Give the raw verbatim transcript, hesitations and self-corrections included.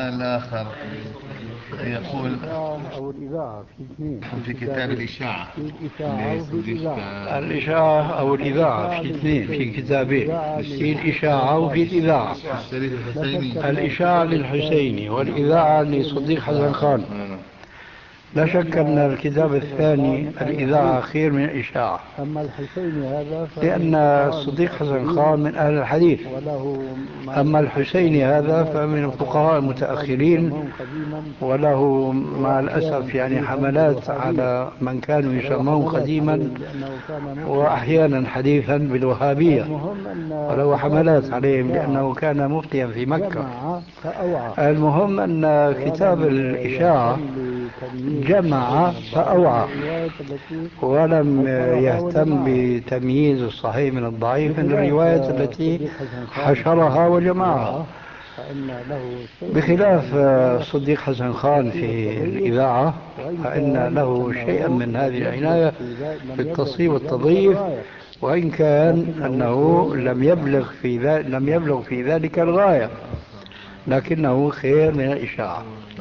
سؤال آخر يقول أو الإذاعة في اثنين في كتاب الإشاعة في الإشاعة وفي الإذاعة. الإشاعة أو الإذاعة في اثنين في كتابين، في الإشاعة وفي الإذاعة. الشريف الحسيني الإشاعة للحسيني والإذاعة لصديق حسن خان. لا شك أن الكتاب الثاني الإذاعة خير من الإشاعة، أما الحسيني هذا لأن الصديق حسن خان من أهل الحديث، أما الحسيني هذا فمن الفقهاء المتأخرين، وله مع الأسف يعني حملات على من كانوا يسمون قديما وأحيانا حديثا بالوهابية، وله حملات عليهم لأنه كان مفتيا في مكة. المهم أن كتاب الإشاعة جمع فأوعى ولم يهتم بتمييز الصحيح من الضعيف من الرواية التي حشرها وجمعها، بخلاف صديق حسن خان في الإذاعة فإن له شيئا من هذه العناية بالتصحيح والتضعيف، وإن كان أنه لم يبلغ في ذلك لم يبلغ في ذلك الغاية، لكنه خير من الإشاعة.